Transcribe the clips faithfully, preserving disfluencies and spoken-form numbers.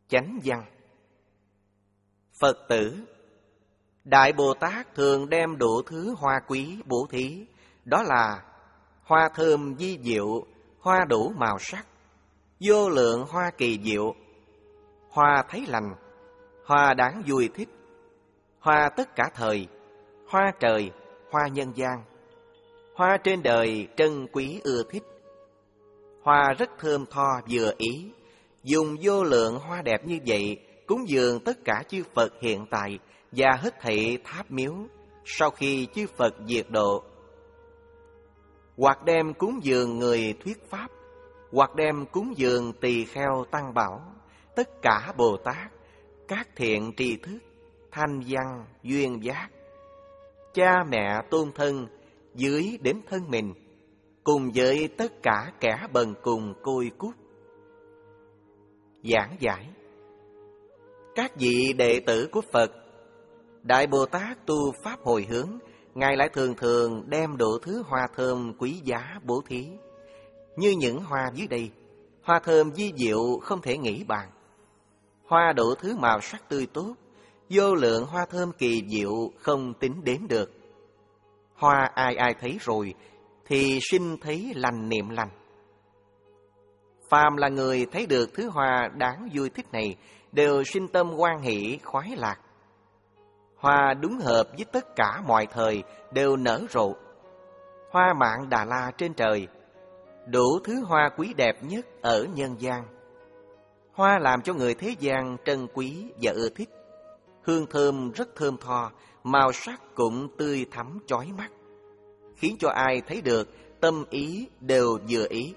Chánh văn. Phật tử, Đại Bồ Tát thường đem đủ thứ hoa quý bố thí, đó là hoa thơm vi diệu, hoa đủ màu sắc, vô lượng hoa kỳ diệu, hoa thấy lành, hoa đáng vui thích, hoa tất cả thời, hoa trời, hoa nhân gian, hoa trên đời trân quý ưa thích. Hoa rất thơm tho vừa ý, dùng vô lượng hoa đẹp như vậy cúng dường tất cả chư Phật hiện tại và hết thảy tháp miếu sau khi chư Phật diệt độ. Hoặc đem cúng dường người thuyết pháp, hoặc đem cúng dường tỳ kheo tăng bảo, tất cả Bồ Tát, các thiện tri thức, thanh văn, duyên giác, cha mẹ tôn thân, dưới đến thân mình, cùng với tất cả kẻ bần cùng côi cút. Giảng giải. Các vị đệ tử của Phật, Đại Bồ Tát tu pháp hồi hướng, Ngài lại thường thường đem đủ thứ hoa thơm quý giá bố thí. Như những hoa dưới đây, hoa thơm vi diệu không thể nghĩ bàn, hoa đủ thứ màu sắc tươi tốt, vô lượng hoa thơm kỳ diệu không tính đếm được. Hoa ai ai thấy rồi thì sinh thấy lành niệm lành. Phàm là người thấy được thứ hoa đáng vui thích này đều sinh tâm hoan hỷ khoái lạc. Hoa đúng hợp với tất cả mọi thời đều nở rộ. Hoa Mạng Đà La trên trời, đủ thứ hoa quý đẹp nhất ở nhân gian. Hoa làm cho người thế gian trân quý và ưa thích. Hương thơm rất thơm tho, màu sắc cũng tươi thắm chói mắt, khiến cho ai thấy được tâm ý đều vừa ý.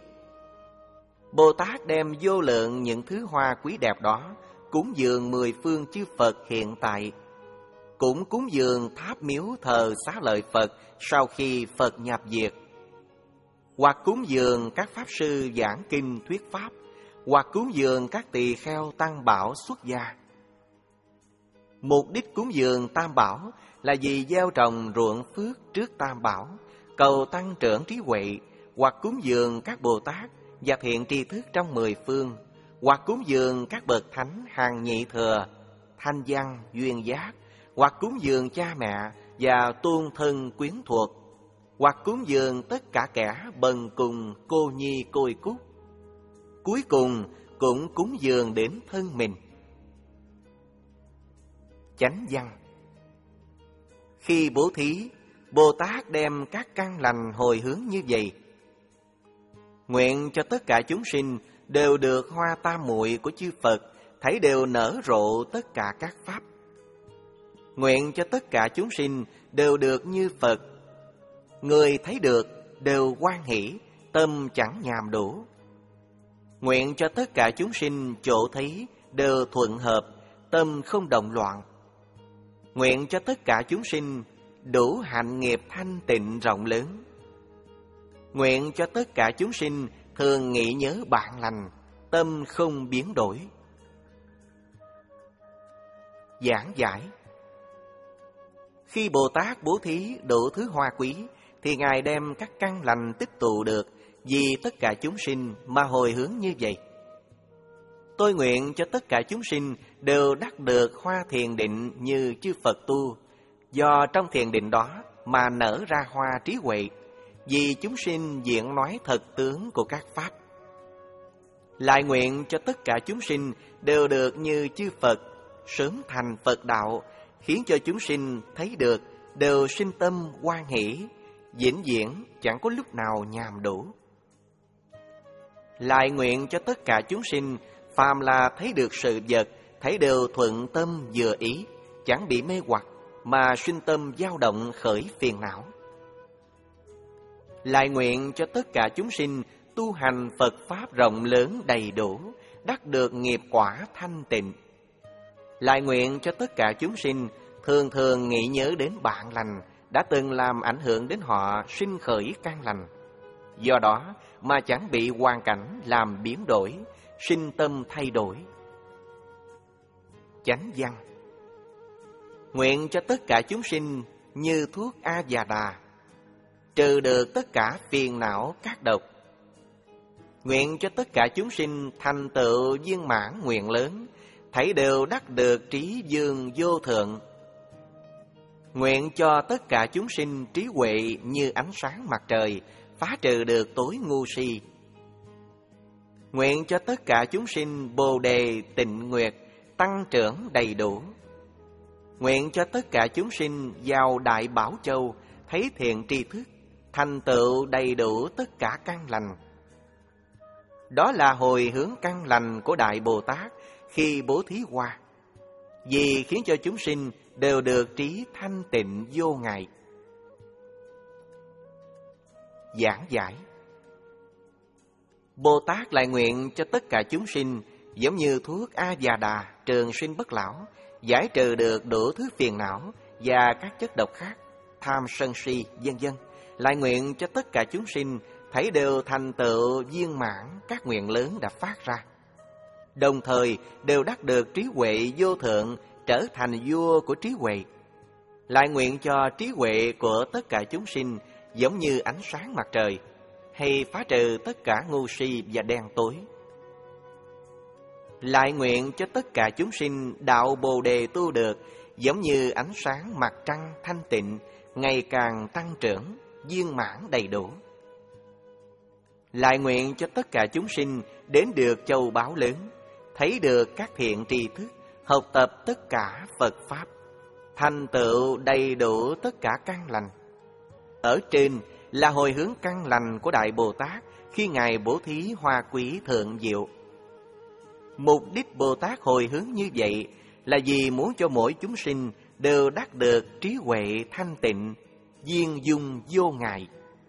Bồ Tát đem vô lượng những thứ hoa quý đẹp đó cúng dường mười phương chư Phật hiện tại, cũng cúng dường tháp miếu thờ xá lợi Phật sau khi Phật nhập diệt, hoặc cúng dường các pháp sư giảng kinh thuyết pháp, hoặc cúng dường các tỳ kheo tăng bảo xuất gia. Mục đích cúng dường tam bảo là vì gieo trồng ruộng phước trước tam bảo, cầu tăng trưởng trí huệ, hoặc cúng dường các Bồ Tát và thiện tri thức trong mười phương, hoặc cúng dường các bậc thánh hàng nhị thừa, thanh văn, duyên giác, hoặc cúng dường cha mẹ và tôn thân quyến thuộc, hoặc cúng dường tất cả kẻ bần cùng cô nhi côi cút. Cuối cùng cũng cúng dường đến thân mình. Chánh văn. Khi bố thí, Bồ Tát đem các căn lành hồi hướng như vậy: nguyện cho tất cả chúng sinh đều được hoa tam muội của chư Phật, thấy đều nở rộ tất cả các pháp. Nguyện cho tất cả chúng sinh đều được như Phật, người thấy được đều hoan hỷ, tâm chẳng nhàm đủ. Nguyện cho tất cả chúng sinh chỗ thấy đều thuận hợp, tâm không động loạn. Nguyện cho tất cả chúng sinh đủ hạnh nghiệp thanh tịnh rộng lớn. Nguyện cho tất cả chúng sinh thường nghĩ nhớ bạn lành, tâm không biến đổi. Giảng giải. Khi Bồ Tát bố thí đủ thứ hoa quý, thì Ngài đem các căn lành tích tụ được vì tất cả chúng sinh mà hồi hướng như vậy: tôi nguyện cho tất cả chúng sinh đều đắc được hoa thiền định như chư Phật tu, do trong thiền định đó mà nở ra hoa trí huệ, vì chúng sinh diện nói thật tướng của các pháp. Lại nguyện cho tất cả chúng sinh đều được như chư Phật, sớm thành Phật đạo, khiến cho chúng sinh thấy được đều sinh tâm hoan hỷ, vĩnh viễn chẳng có lúc nào nhàm đủ. Lại nguyện cho tất cả chúng sinh phàm là thấy được sự vật, thấy đều thuận tâm vừa ý, chẳng bị mê hoặc mà sinh tâm dao động khởi phiền não. Lại nguyện cho tất cả chúng sinh tu hành Phật pháp rộng lớn đầy đủ, đắc được nghiệp quả thanh tịnh. Lại nguyện cho tất cả chúng sinh thường thường nghĩ nhớ đến bạn lành đã từng làm ảnh hưởng đến họ sinh khởi căn lành, do đó mà chẳng bị hoàn cảnh làm biến đổi, sinh tâm thay đổi. Chánh văn. Nguyện cho tất cả chúng sinh như thuốc A Già Đà, trừ được tất cả phiền não các độc. Nguyện cho tất cả chúng sinh thành tựu viên mãn nguyện lớn, thảy đều đắc được trí dương vô thượng. Nguyện cho tất cả chúng sinh trí huệ như ánh sáng mặt trời, phá trừ được tối ngu si. Nguyện cho tất cả chúng sinh bồ đề tịnh nguyệt, tăng trưởng đầy đủ. Nguyện cho tất cả chúng sinh vào Đại Bảo Châu, thấy thiện tri thức, thành tựu đầy đủ tất cả căn lành. Đó là hồi hướng căn lành của Đại Bồ Tát khi bố thí hoa, vì khiến cho chúng sinh đều được trí thanh tịnh vô ngại. Giảng giải. Bồ Tát lại nguyện cho tất cả chúng sinh giống như thuốc A Già Đà, trường sinh bất lão, giải trừ được đủ thứ phiền não và các chất độc khác, tham sân si vân vân. Lại nguyện cho tất cả chúng sinh thấy đều thành tựu viên mãn các nguyện lớn đã phát ra, đồng thời đều đắc được trí huệ vô thượng, trở thành vua của trí huệ. Lại nguyện cho trí huệ của tất cả chúng sinh giống như ánh sáng mặt trời, hay phá trừ tất cả ngu si và đen tối. Lại nguyện cho tất cả chúng sinh đạo Bồ Đề tu được giống như ánh sáng mặt trăng thanh tịnh, ngày càng tăng trưởng, viên mãn đầy đủ. Lại nguyện cho tất cả chúng sinh đến được châu báu lớn, thấy được các thiện tri thức, học tập tất cả Phật Pháp, thành tựu đầy đủ tất cả căn lành. Ở trên là hồi hướng căn lành của Đại Bồ Tát khi Ngài bố thí hoa quý thượng diệu. Mục đích Bồ Tát hồi hướng như vậy là vì muốn cho mỗi chúng sinh đều đắc được trí huệ thanh tịnh, viên dung vô ngại.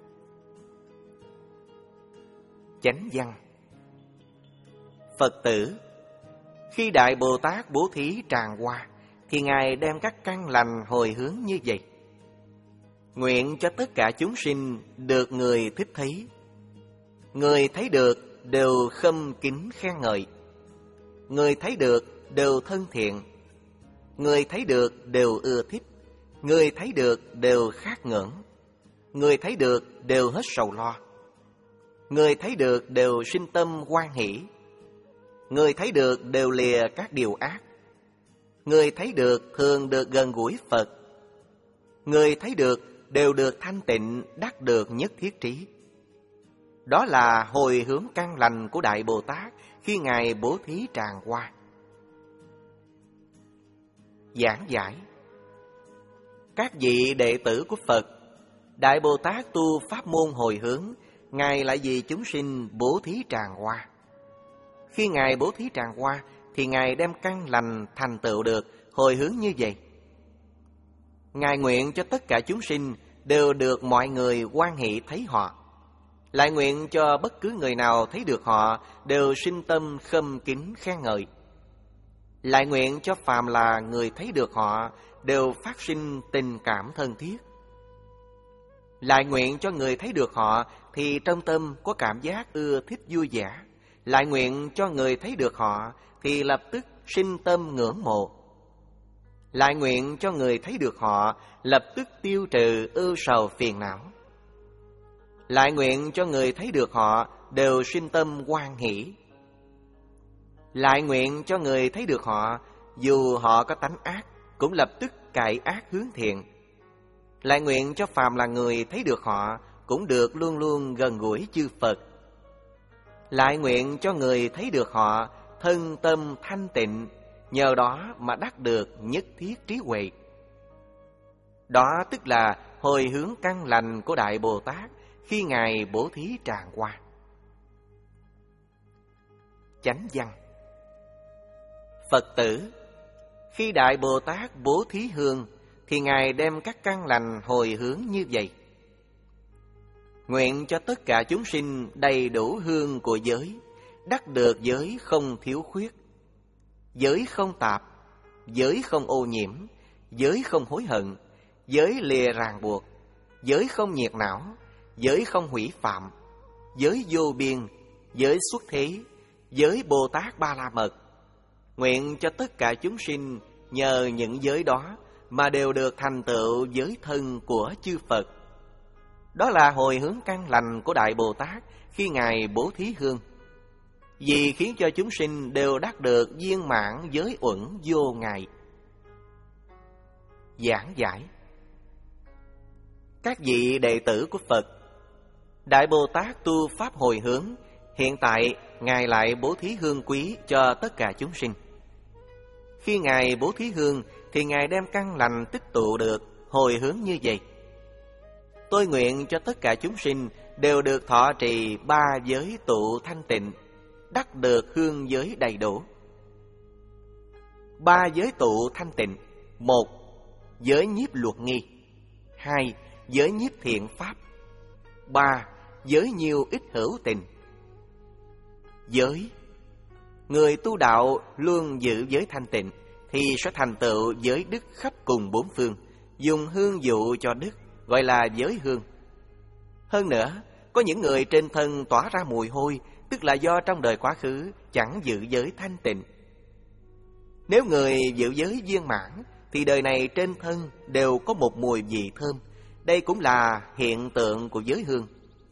Chánh văn. Phật tử, khi Đại Bồ Tát bố thí tràng hoa, thì Ngài đem các căn lành hồi hướng như vậy. Nguyện cho tất cả chúng sinh được người thích thấy. Người thấy được đều khâm kính khen ngợi. Người thấy được đều thân thiện. Người thấy được đều ưa thích. Người thấy được đều khát ngưỡng. Người thấy được đều hết sầu lo. Người thấy được đều sinh tâm hoan hỷ. Người thấy được đều lìa các điều ác. Người thấy được thường được gần gũi Phật. Người thấy được đều được thanh tịnh, đắc được nhất thiết trí. Đó là hồi hướng căn lành của Đại Bồ Tát khi Ngài bố thí tràng hoa. Giảng giải. Các vị đệ tử của Phật, Đại Bồ Tát tu pháp môn hồi hướng, Ngài lại vì chúng sinh bố thí tràng hoa. Khi Ngài bố thí tràng hoa, thì Ngài đem căn lành thành tựu được hồi hướng như vậy. Ngài nguyện cho tất cả chúng sinh đều được mọi người hoan hỷ thấy họ. Lại nguyện cho bất cứ người nào thấy được họ đều sinh tâm khâm kính khen ngợi. Lại nguyện cho phàm là người thấy được họ đều phát sinh tình cảm thân thiết. Lại nguyện cho người thấy được họ thì trong tâm có cảm giác ưa thích vui vẻ. Lại nguyện cho người thấy được họ thì lập tức sinh tâm ngưỡng mộ. Lại nguyện cho người thấy được họ lập tức tiêu trừ ưu sầu phiền não. Lại nguyện cho người thấy được họ đều sinh tâm hoan hỷ. Lại nguyện cho người thấy được họ dù họ có tánh ác cũng lập tức cải ác hướng thiện. Lại nguyện cho phàm là người thấy được họ cũng được luôn luôn gần gũi chư Phật. Lại nguyện cho người thấy được họ thân tâm thanh tịnh, nhờ đó mà đắc được nhất thiết trí huệ. Đó tức là hồi hướng căn lành của Đại Bồ Tát khi Ngài bố thí tràng hoa. Chánh văn. Phật tử, khi Đại Bồ Tát bố thí hương, thì Ngài đem các căn lành hồi hướng như vậy. Nguyện cho tất cả chúng sinh đầy đủ hương của giới, đắc được giới không thiếu khuyết, giới không tạp, giới không ô nhiễm, giới không hối hận, giới lìa ràng buộc, giới không nhiệt não, giới không hủy phạm, giới vô biên, giới xuất thế, giới Bồ Tát Ba La Mật. Nguyện cho tất cả chúng sinh nhờ những giới đó mà đều được thành tựu giới thân của chư Phật. Đó là hồi hướng căn lành của Đại Bồ Tát khi Ngài bố thí hương. vì khiến cho chúng sinh đều đắc được viên mãn giới uẩn vô ngại. Giảng giải. Các vị đệ tử của Phật, Đại Bồ Tát tu Pháp hồi hướng, hiện tại Ngài lại bố thí hương quý cho tất cả chúng sinh. Khi Ngài bố thí hương thì Ngài đem căn lành tích tụ được hồi hướng như vậy. Tôi nguyện cho tất cả chúng sinh đều được thọ trì ba giới tụ thanh tịnh, đắc được hương giới đầy đủ. Ba giới tụ thanh tịnh: một, giới nhiếp luật nghi; hai, giới nhiếp thiện pháp; ba, giới nhiêu ích hữu tình. Giới: người tu đạo luôn giữ giới thanh tịnh thì sẽ thành tựu giới đức khắp cùng bốn phương, dùng hương dụ cho đức, gọi là giới hương. Hơn nữa, có những người trên thân tỏa ra mùi hôi, tức là do trong đời quá khứ chẳng giữ giới thanh tịnh. Nếu người giữ giới viên mãn thì đời này trên thân đều có một mùi vị thơm. Đây cũng là hiện tượng của giới hương.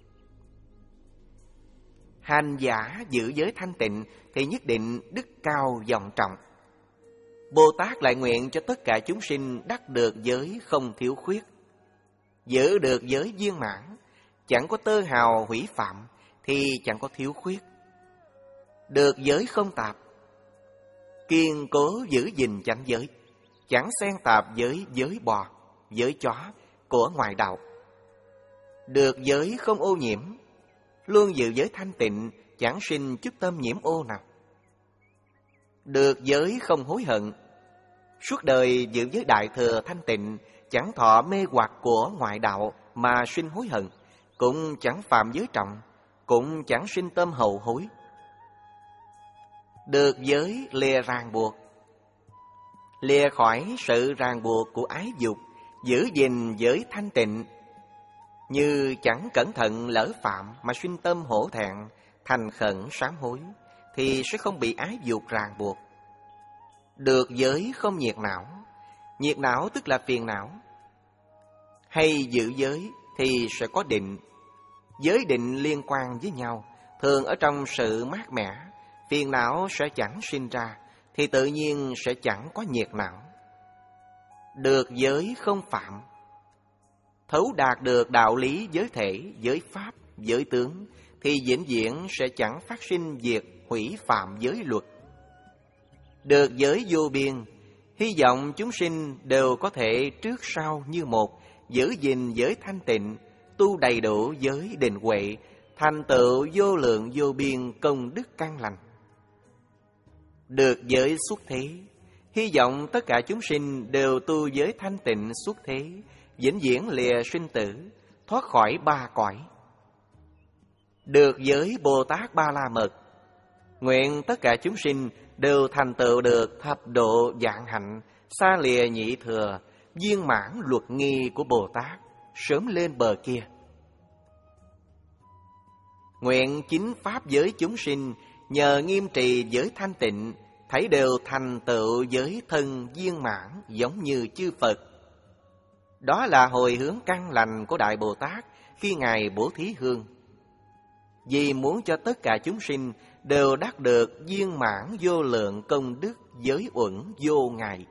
Hành giả giữ giới thanh tịnh thì nhất định đức cao vọng trọng. Bồ Tát lại nguyện cho tất cả chúng sinh đắc được giới không thiếu khuyết, giữ được giới viên mãn, chẳng có tơ hào hủy phạm thì chẳng có thiếu khuyết. Được giới không tạp, kiên cố giữ gìn chánh giới, chẳng xen tạp với giới bò, giới chó của ngoại đạo. Được giới không ô nhiễm, luôn giữ giới thanh tịnh, chẳng sinh chút tâm nhiễm ô nào. Được giới không hối hận, suốt đời giữ giới đại thừa thanh tịnh, chẳng thọ mê hoặc của ngoại đạo mà sinh hối hận, cũng chẳng phạm giới trọng, cũng chẳng sinh tâm hậu hối. Được giới lìa ràng buộc, lìa khỏi sự ràng buộc của ái dục, giữ gìn giới thanh tịnh, như chẳng cẩn thận lỡ phạm mà sinh tâm hổ thẹn, thành khẩn sám hối, thì sẽ không bị ái dục ràng buộc. Được giới không nhiệt não, nhiệt não tức là phiền não. Hay giữ giới thì sẽ có định. Giới định liên quan với nhau, thường ở trong sự mát mẻ, phiền não sẽ chẳng sinh ra, thì tự nhiên sẽ chẳng có nhiệt não. Được giới không phạm, thấu đạt được đạo lý giới thể, giới pháp, giới tướng, thì vĩnh viễn sẽ chẳng phát sinh việc hủy phạm giới luật. Được giới vô biên, hy vọng chúng sinh đều có thể trước sau như một, giữ gìn giới thanh tịnh, tu đầy đủ giới định huệ, thành tựu vô lượng vô biên công đức căn lành. Được giới xuất thế, hy vọng tất cả chúng sinh đều tu giới thanh tịnh xuất thế, vĩnh viễn lìa sinh tử, thoát khỏi ba cõi. Được giới Bồ Tát Ba La Mật, nguyện tất cả chúng sinh đều thành tựu được thập độ vạn hạnh, xa lìa nhị thừa, viên mãn luật nghi của Bồ Tát, sớm lên bờ kia. Nguyện chính pháp giới chúng sinh nhờ nghiêm trì giới thanh tịnh, thấy đều thành tựu giới thân viên mãn giống như chư Phật. Đó là hồi hướng căn lành của Đại Bồ Tát khi Ngài bố thí hương. Vì muốn cho tất cả chúng sinh đều đắc được viên mãn vô lượng công đức giới uẩn vô ngại.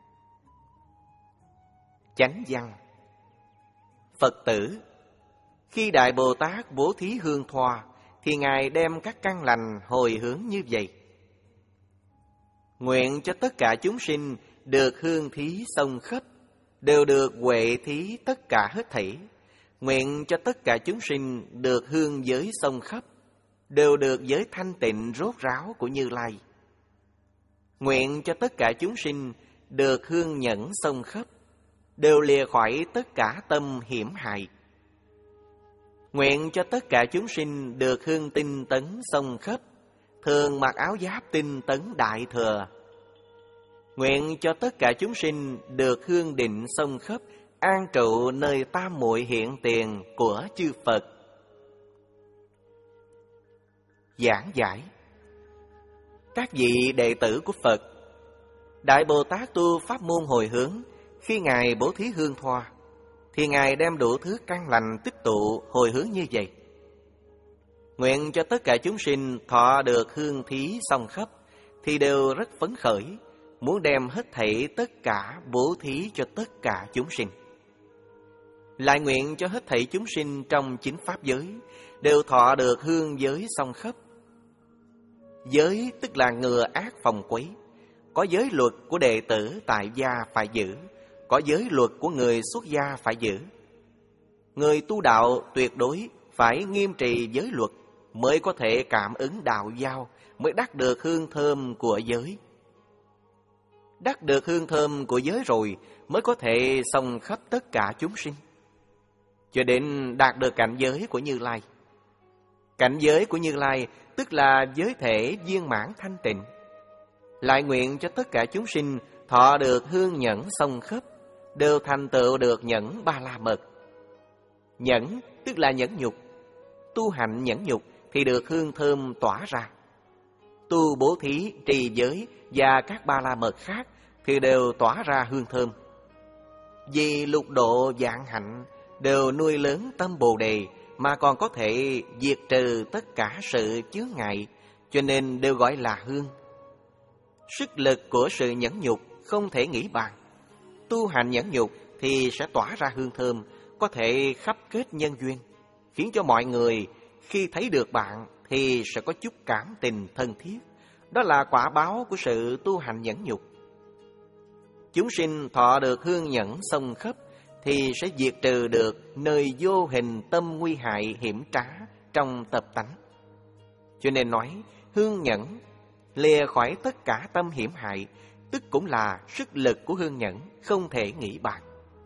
Chánh văn. Phật tử, khi Đại Bồ Tát bố thí hương thoa thì Ngài đem các căn lành hồi hướng như vậy. Nguyện cho tất cả chúng sinh được hương thí sông khắp, đều được huệ thí tất cả hết thảy. Nguyện cho tất cả chúng sinh được hương giới sông khắp, đều được giới thanh tịnh rốt ráo của Như Lai. Nguyện cho tất cả chúng sinh được hương nhẫn sông khắp, đều lìa khỏi tất cả tâm hiểm hại. Nguyện cho tất cả chúng sinh được hương tinh tấn sông khắp, thường mặc áo giáp tinh tấn đại thừa. Nguyện cho tất cả chúng sinh được hương định sông khắp, an trụ nơi tam muội hiện tiền của chư Phật. Giảng giải. Các vị đệ tử của Phật, Đại Bồ Tát tu pháp môn hồi hướng, khi Ngài bố thí hương thoa thì Ngài đem đủ thứ căn lành tích tụ hồi hướng như vậy. Nguyện cho tất cả chúng sinh thọ được hương thí xong khắp, thì đều rất phấn khởi, muốn đem hết thảy tất cả bố thí cho tất cả chúng sinh. Lại nguyện cho hết thảy chúng sinh trong chính pháp giới đều thọ được hương giới xong khắp. Giới tức là ngừa ác phòng quấy. Có giới luật của đệ tử tại gia phải giữ, có giới luật của người xuất gia phải giữ. Người tu đạo tuyệt đối phải nghiêm trì giới luật, mới có thể cảm ứng đạo giao, mới đắc được hương thơm của giới. Đắc được hương thơm của giới rồi mới có thể xông khắp tất cả chúng sinh, cho đến đạt được cảnh giới của Như Lai. Cảnh giới của Như Lai tức là giới thể viên mãn thanh tịnh. Lại nguyện cho tất cả chúng sinh thọ được hương nhẫn xông khắp, đều thành tựu được nhẫn ba la mật. Nhẫn tức là nhẫn nhục. Tu hành nhẫn nhục thì được hương thơm tỏa ra. Tu bố thí, trì giới và các ba la mật khác thì đều tỏa ra hương thơm. Vì lục độ vạn hạnh đều nuôi lớn tâm Bồ Đề, mà còn có thể diệt trừ tất cả sự chướng ngại, cho nên đều gọi là hương. Sức lực của sự nhẫn nhục không thể nghĩ bàn. Tu hành nhẫn nhục thì sẽ tỏa ra hương thơm, có thể khắp kết nhân duyên, khiến cho mọi người khi thấy được bạn thì sẽ có chút cảm tình thân thiết. Đó là quả báo của sự tu hành nhẫn nhục. Chúng sinh thọ được hương nhẫn xông khắp thì sẽ diệt trừ được nơi vô hình tâm nguy hại hiểm trá trong tập tánh. Cho nên nói hương nhẫn lìa khỏi tất cả tâm hiểm hại, tức cũng là sức lực của hương nhẫn không thể nghĩ bàn.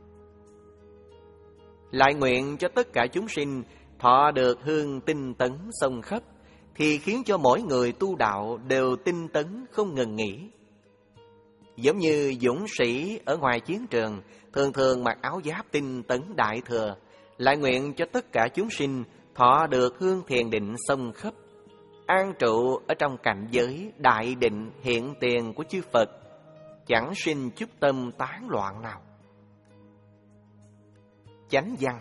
Lại nguyện cho tất cả chúng sinh thọ được hương tinh tấn xông khắp, thì khiến cho mỗi người tu đạo đều tinh tấn không ngừng nghỉ. Giống như dũng sĩ ở ngoài chiến trường thường thường mặc áo giáp tinh tấn đại thừa, lại nguyện cho tất cả chúng sinh thọ được hương thiền định xông khắp, an trụ ở trong cảnh giới đại định hiện tiền của chư Phật, chẳng sinh chút tâm tán loạn nào. Chánh văn.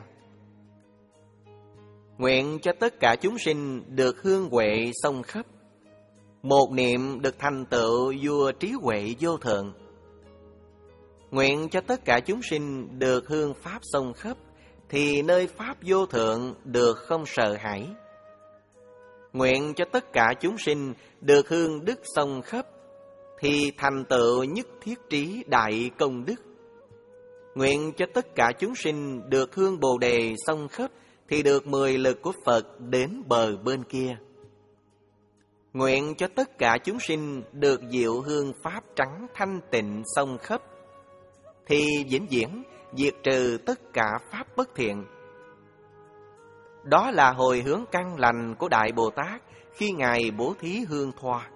Nguyện cho tất cả chúng sinh được hương huệ xông khắp, một niệm được thành tựu vua trí huệ vô thượng. Nguyện cho tất cả chúng sinh được hương pháp xông khắp, thì nơi pháp vô thượng được không sợ hãi. Nguyện cho tất cả chúng sinh được hương đức xông khắp, thì thành tựu nhất thiết trí đại công đức. Nguyện cho tất cả chúng sinh được hương Bồ Đề xông khắp, thì được mười lực của Phật đến bờ bên kia. Nguyện cho tất cả chúng sinh được diệu hương pháp trắng thanh tịnh xông khắp, thì vĩnh viễn diệt trừ tất cả pháp bất thiện. Đó là hồi hướng căn lành của Đại Bồ Tát khi Ngài bố thí hương thoa.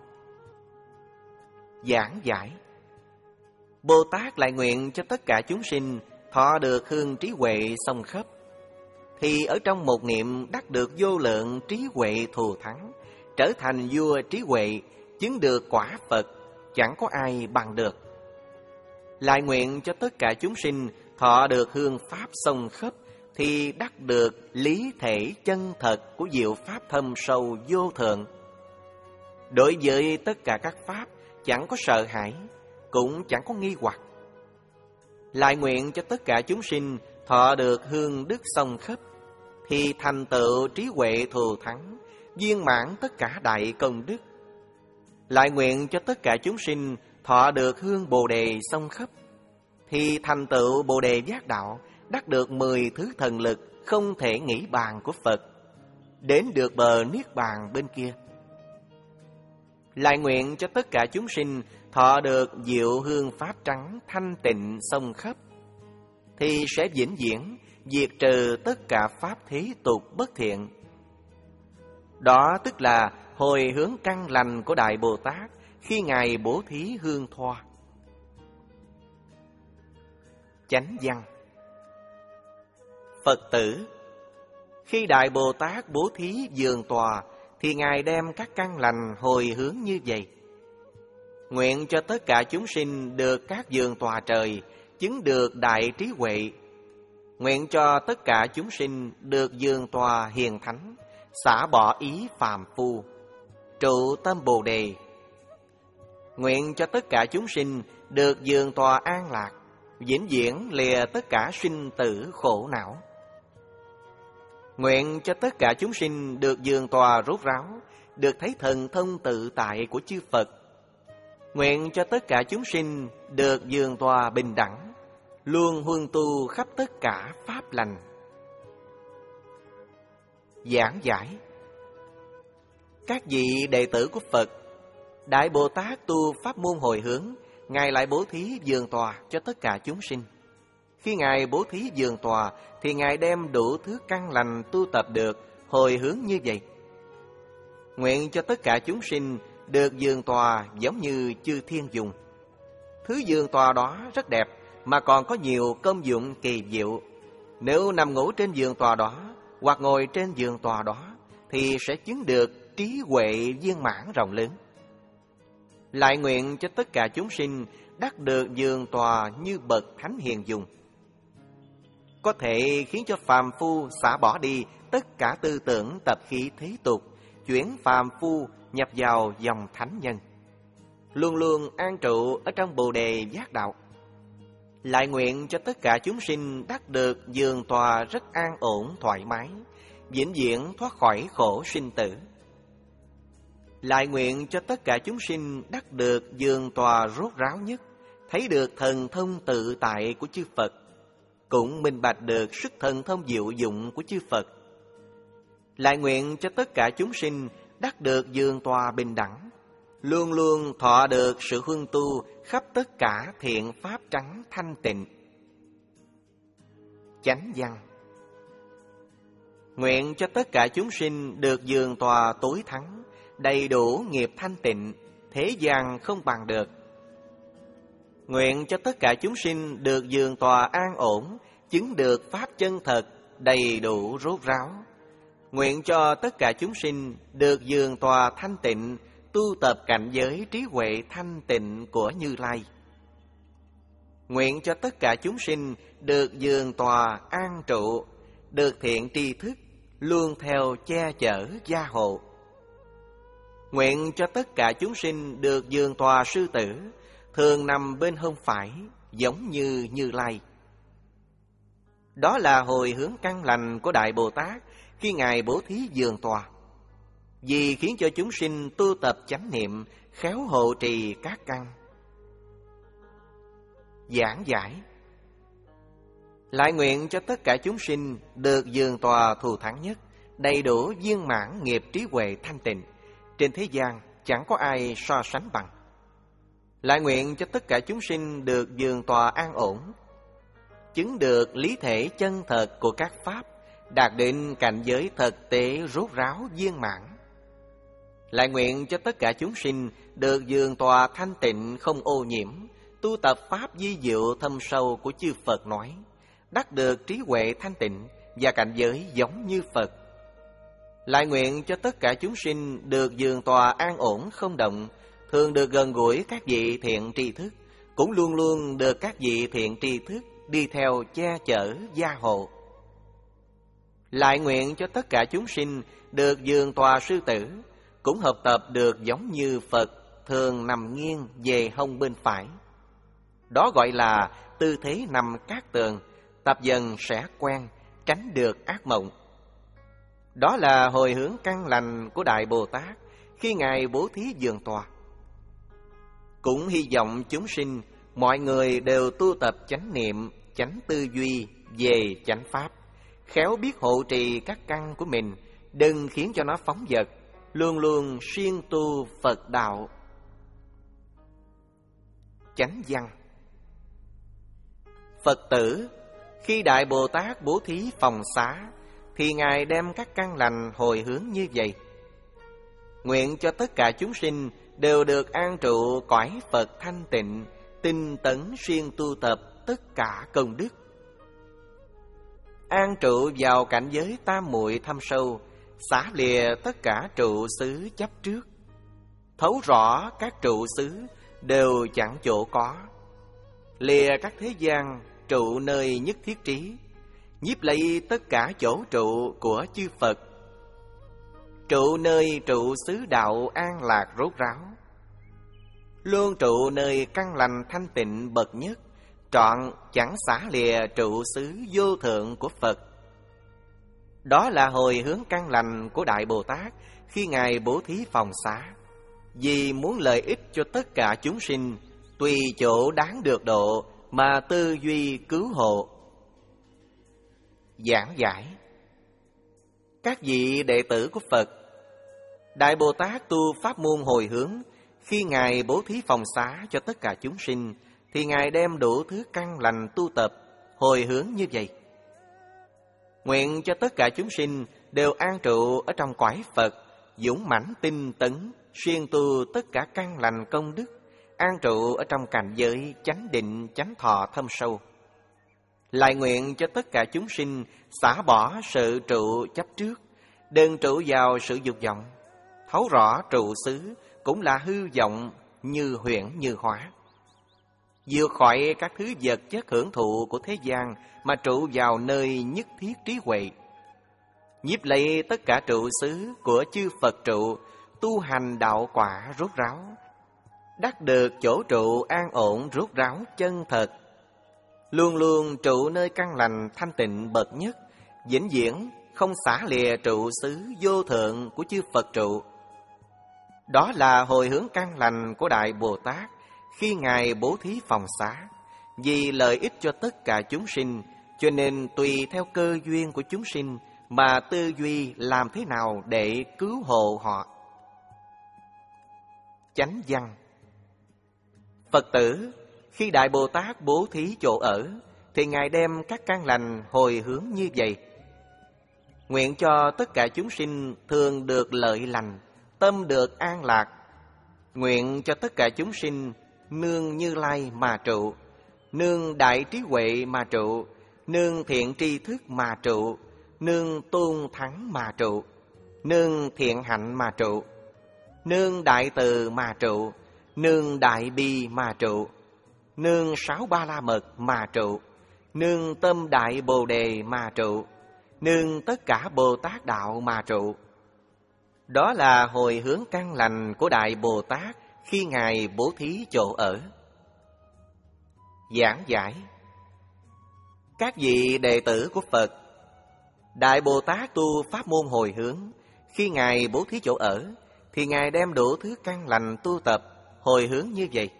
Giảng giải. Bồ Tát lại nguyện cho tất cả chúng sinh thọ được hương trí huệ xông khắp, thì ở trong một niệm đắc được vô lượng trí huệ thù thắng, trở thành vua trí huệ, chứng được quả Phật, chẳng có ai bằng được. Lại nguyện cho tất cả chúng sinh thọ được hương pháp xông khắp, thì đắc được lý thể chân thật của diệu pháp thâm sâu vô thượng. Đối với tất cả các pháp chẳng có sợ hãi, cũng chẳng có nghi hoặc. Lại nguyện cho tất cả chúng sinh thọ được hương đức xông khắp, thì thành tựu trí huệ thù thắng, viên mãn tất cả đại công đức. Lại nguyện cho tất cả chúng sinh thọ được hương Bồ Đề xông khắp, thì thành tựu Bồ Đề giác đạo, đắc được mười thứ thần lực không thể nghĩ bàn của Phật, đến được bờ niết bàn bên kia. Lại nguyện cho tất cả chúng sinh thọ được diệu hương pháp trắng thanh tịnh xông khắp, thì sẽ vĩnh viễn diệt trừ tất cả pháp thế tục bất thiện. Đó tức là hồi hướng căn lành của Đại Bồ Tát khi Ngài bố thí hương thoa. Chánh văn. Phật tử, khi Đại Bồ Tát bố thí giường tòa, thì Ngài đem các căn lành hồi hướng như vậy. Nguyện cho tất cả chúng sinh được các giường tòa trời, chứng được đại trí huệ. Nguyện cho tất cả chúng sinh được giường tòa hiền thánh, xả bỏ ý phàm phu, trụ tâm Bồ Đề. Nguyện cho tất cả chúng sinh được giường tòa an lạc, vĩnh viễn lìa tất cả sinh tử khổ não. Nguyện cho tất cả chúng sinh được giường tòa rốt ráo, được thấy thần thông tự tại của chư Phật. Nguyện cho tất cả chúng sinh được giường tòa bình đẳng, luôn huân tu khắp tất cả pháp lành. Giảng giải. Các vị đệ tử của Phật, Đại Bồ Tát tu pháp môn hồi hướng, Ngài lại bố thí giường tòa cho tất cả chúng sinh. Khi Ngài bố thí giường tòa thì Ngài đem đủ thứ căn lành tu tập được hồi hướng như vậy. Nguyện cho tất cả chúng sinh được giường tòa giống như chư thiên dùng. Thứ giường tòa đó rất đẹp mà còn có nhiều công dụng kỳ diệu. Nếu nằm ngủ trên giường tòa đó hoặc ngồi trên giường tòa đó thì sẽ chứng được trí huệ viên mãn rộng lớn. Lại nguyện cho tất cả chúng sinh đắc được giường tòa như bậc thánh hiền dùng, có thể khiến cho phàm phu xả bỏ đi tất cả tư tưởng tập khí thế tục, chuyển phàm phu nhập vào dòng thánh nhân, luôn luôn an trụ ở trong Bồ Đề giác đạo. Lại nguyện cho tất cả chúng sinh đắc được giường tòa rất an ổn thoải mái, vĩnh viễn thoát khỏi khổ sinh tử. Lại nguyện cho tất cả chúng sinh đắc được giường tòa rốt ráo nhất, thấy được thần thông tự tại của chư Phật, cũng minh bạch được sức thần thông diệu dụng của chư Phật. Lại nguyện cho tất cả chúng sinh đắc được giường tòa bình đẳng, luôn luôn thọ được sự huân tu khắp tất cả thiện pháp trắng thanh tịnh. Chánh văn. Nguyện cho tất cả chúng sinh được giường tòa tối thắng, đầy đủ nghiệp thanh tịnh, thế gian không bằng được. Nguyện cho tất cả chúng sinh được giường tòa an ổn, chứng được pháp chân thật, đầy đủ rốt ráo. Nguyện cho tất cả chúng sinh được giường tòa thanh tịnh, tu tập cảnh giới trí huệ thanh tịnh của Như Lai. Nguyện cho tất cả chúng sinh được giường tòa an trụ, được thiện tri thức, luôn theo che chở gia hộ. Nguyện cho tất cả chúng sinh được giường tòa sư tử, thường nằm bên hông phải, giống như Như Lai. Đó là hồi hướng căn lành của Đại Bồ Tát khi Ngài bố thí giường tòa, vì khiến cho chúng sinh tu tập chánh niệm, khéo hộ trì các căn. Giảng giải. Lại nguyện cho tất cả chúng sinh được giường tòa thù thắng nhất, đầy đủ viên mãn nghiệp trí huệ thanh tịnh, trên thế gian chẳng có ai so sánh bằng. Lại nguyện cho tất cả chúng sinh được giường tòa an ổn, chứng được lý thể chân thật của các pháp, đạt đến cảnh giới thực tế rốt ráo viên mãn. Lại nguyện cho tất cả chúng sinh được giường tòa thanh tịnh không ô nhiễm, tu tập pháp di diệu thâm sâu của chư Phật nói, đắc được trí huệ thanh tịnh và cảnh giới giống như Phật. Lại nguyện cho tất cả chúng sinh được giường tòa an ổn không động, thường được gần gũi các vị thiện tri thức, cũng luôn luôn được các vị thiện tri thức đi theo che chở gia hộ. Lại nguyện cho tất cả chúng sinh được giường tòa sư tử, cũng học tập được giống như Phật, thường nằm nghiêng về hông bên phải. Đó gọi là tư thế nằm cát tường, tập dần sẽ quen, tránh được ác mộng. Đó là hồi hướng căn lành của Đại Bồ Tát khi Ngài bố thí giường tòa. Cũng hy vọng chúng sinh, mọi người đều tu tập chánh niệm, chánh tư duy về chánh pháp, khéo biết hộ trì các căn của mình, đừng khiến cho nó phóng dật, luôn luôn siêng tu Phật đạo. Chánh văn. Phật tử, khi Đại Bồ Tát bố thí phòng xá, thì Ngài đem các căn lành hồi hướng như vậy. Nguyện cho tất cả chúng sinh đều được an trụ cõi Phật thanh tịnh, tinh tấn siêng tu tập tất cả công đức. An trụ vào cảnh giới tam muội thâm sâu, xả lìa tất cả trụ xứ chấp trước, thấu rõ các trụ xứ đều chẳng chỗ có, lìa các thế gian trụ nơi nhất thiết trí, nhiếp lấy tất cả chỗ trụ của chư Phật. trụ nơi trụ xứ đạo an lạc rốt ráo, luôn trụ nơi căn lành thanh tịnh bậc nhất, trọn chẳng xả lìa trụ xứ vô thượng của Phật. Đó là hồi hướng căn lành của Đại Bồ Tát khi Ngài bố thí phòng xá, vì muốn lợi ích cho tất cả chúng sinh, tùy chỗ đáng được độ mà tư duy cứu hộ. Giảng giải. Các vị đệ tử của Phật, Đại Bồ Tát tu pháp môn hồi hướng, khi Ngài bố thí phòng xá cho tất cả chúng sinh, thì Ngài đem đủ thứ căn lành tu tập, hồi hướng như vậy. Nguyện cho tất cả chúng sinh đều an trụ ở trong cõi Phật, dũng mãnh tinh tấn, xuyên tu tất cả căn lành công đức, an trụ ở trong cảnh giới chánh định chánh thọ thâm sâu. Lại nguyện cho tất cả chúng sinh xả bỏ sự trụ chấp trước, đừng trụ vào sự dục vọng, thấu rõ trụ xứ cũng là hư vọng như huyễn như hóa. Vượt khỏi các thứ vật chất hưởng thụ của thế gian mà trụ vào nơi nhất thiết trí huệ. Nhiếp lấy tất cả trụ xứ của chư Phật trụ, tu hành đạo quả rốt ráo, đắc được chỗ trụ an ổn rốt ráo chân thật. Luôn luôn trụ nơi căn lành thanh tịnh bậc nhất, vĩnh viễn không xả lìa trụ xứ vô thượng của chư Phật trụ. Đó là hồi hướng căn lành của Đại Bồ Tát khi Ngài bố thí phòng xá, vì lợi ích cho tất cả chúng sinh, cho nên tùy theo cơ duyên của chúng sinh mà tư duy làm thế nào để cứu hộ họ. Chánh văn. Phật tử, khi Đại Bồ Tát bố thí chỗ ở, thì Ngài đem các căn lành hồi hướng như vậy. Nguyện cho tất cả chúng sinh thường được lợi lành, tâm được an lạc. Nguyện cho tất cả chúng sinh nương Như Lai mà trụ, nương đại trí huệ mà trụ, nương thiện tri thức mà trụ, nương tôn thắng mà trụ, nương thiện hạnh mà trụ, nương đại từ mà trụ, nương đại bi mà trụ, nương sáu ba la mật mà trụ, nương tâm đại bồ đề mà trụ, nương tất cả Bồ Tát đạo mà trụ. Đó là hồi hướng căn lành của Đại Bồ Tát khi Ngài bố thí chỗ ở. Giảng giải. Các vị đệ tử của Phật, Đại Bồ Tát tu pháp môn hồi hướng, khi Ngài bố thí chỗ ở, thì Ngài đem đủ thứ căn lành tu tập, hồi hướng như vậy.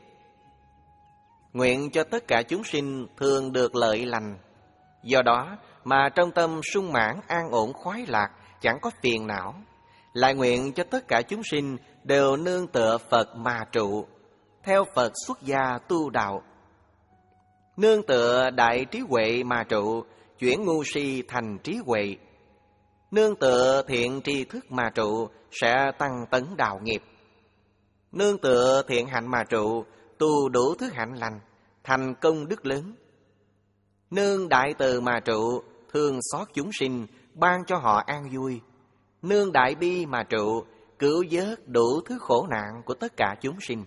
Nguyện cho tất cả chúng sinh thường được lợi lành. Do đó mà trong tâm sung mãn an ổn khoái lạc, chẳng có phiền não. Lại nguyện cho tất cả chúng sinh đều nương tựa Phật mà trụ, theo Phật xuất gia tu đạo. Nương tựa đại trí huệ mà trụ, chuyển ngu si thành trí huệ. Nương tựa thiện tri thức mà trụ, sẽ tăng tấn đạo nghiệp. Nương tựa thiện hạnh mà trụ, tu đủ thứ hạnh lành, thành công đức lớn. Nương đại từ mà trụ, thương xót chúng sinh, ban cho họ an vui. Nương đại bi mà trụ, cứu vớt đủ thứ khổ nạn của tất cả chúng sinh.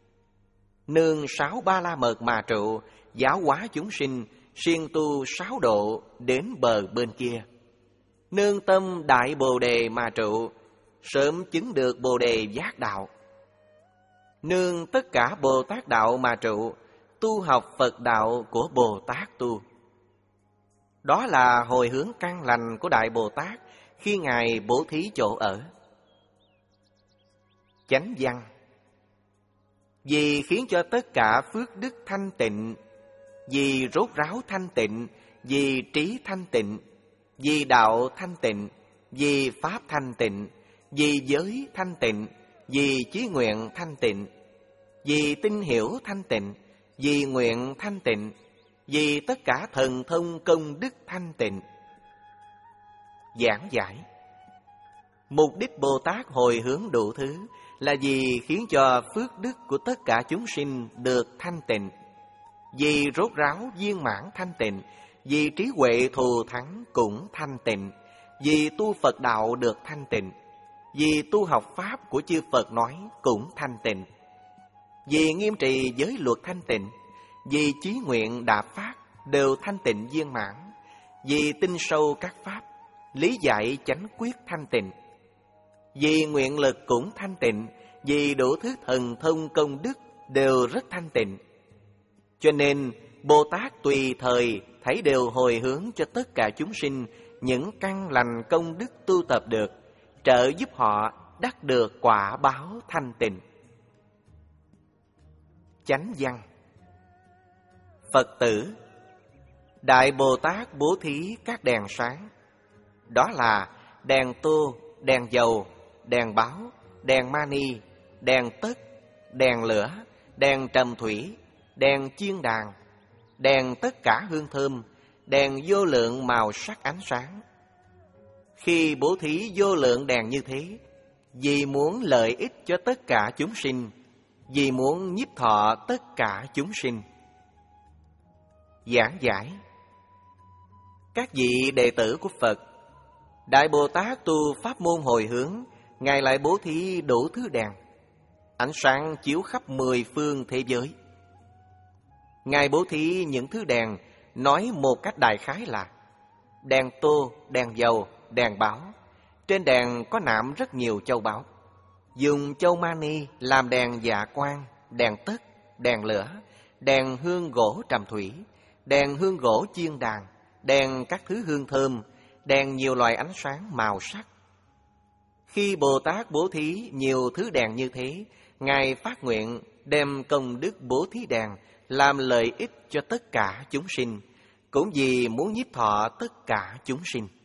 Nương sáu ba la mật mà trụ, giáo hóa chúng sinh, siêng tu sáu độ đến bờ bên kia. Nương tâm đại bồ đề mà trụ, sớm chứng được bồ đề giác đạo. Nương tất cả Bồ Tát đạo mà trụ, tu học Phật đạo của Bồ Tát tu. Đó là hồi hướng căn lành của Đại Bồ Tát khi Ngài bố thí chỗ ở. Chánh văn. Vì khiến cho tất cả phước đức thanh tịnh, vì rốt ráo thanh tịnh, vì trí thanh tịnh, vì đạo thanh tịnh, vì pháp thanh tịnh, vì giới thanh tịnh, vì chí nguyện thanh tịnh, vì tin hiểu thanh tịnh, vì nguyện thanh tịnh, vì tất cả thần thông công đức thanh tịnh. Giảng giải. Mục đích Bồ Tát hồi hướng đủ thứ là vì khiến cho phước đức của tất cả chúng sinh được thanh tịnh, vì rốt ráo viên mãn thanh tịnh, vì trí huệ thù thắng cũng thanh tịnh, vì tu Phật đạo được thanh tịnh, vì tu học pháp của chư Phật nói cũng thanh tịnh, vì nghiêm trì giới luật thanh tịnh, vì chí nguyện đạp phát đều thanh tịnh viên mãn, vì tin sâu các pháp, lý giải chánh quyết thanh tịnh. Vì nguyện lực cũng thanh tịnh, vì đủ thứ thần thông công đức đều rất thanh tịnh. Cho nên Bồ Tát tùy thời thấy đều hồi hướng cho tất cả chúng sinh những căn lành công đức tu tập được, trợ giúp họ đắc được quả báo thanh tịnh. Chánh văn. Phật tử, Đại Bồ Tát bố thí các đèn sáng, đó là đèn tô, đèn dầu, đèn báo, đèn mani, đèn tất, đèn lửa, đèn trầm thủy, đèn chiên đàn, đèn tất cả hương thơm, đèn vô lượng màu sắc ánh sáng. Khi bố thí vô lượng đèn như thế, vì muốn lợi ích cho tất cả chúng sinh, vì muốn nhiếp thọ tất cả chúng sinh. Giảng giải. Các vị đệ tử của Phật, Đại Bồ Tát tu pháp môn hồi hướng, Ngài lại bố thí đủ thứ đèn, ánh sáng chiếu khắp mười phương thế giới. Ngài bố thí những thứ đèn, nói một cách đại khái là đèn tô, đèn dầu, đèn báo. Trên đèn có nạm rất nhiều châu báu. Dùng châu mani làm đèn dạ quang, đèn tất, đèn lửa, đèn hương gỗ trầm thủy, đèn hương gỗ chiên đàn, đèn các thứ hương thơm, đèn nhiều loại ánh sáng màu sắc. Khi Bồ Tát bố thí nhiều thứ đèn như thế, Ngài phát nguyện đem công đức bố thí đèn làm lợi ích cho tất cả chúng sinh, cũng vì muốn nhiếp thọ tất cả chúng sinh.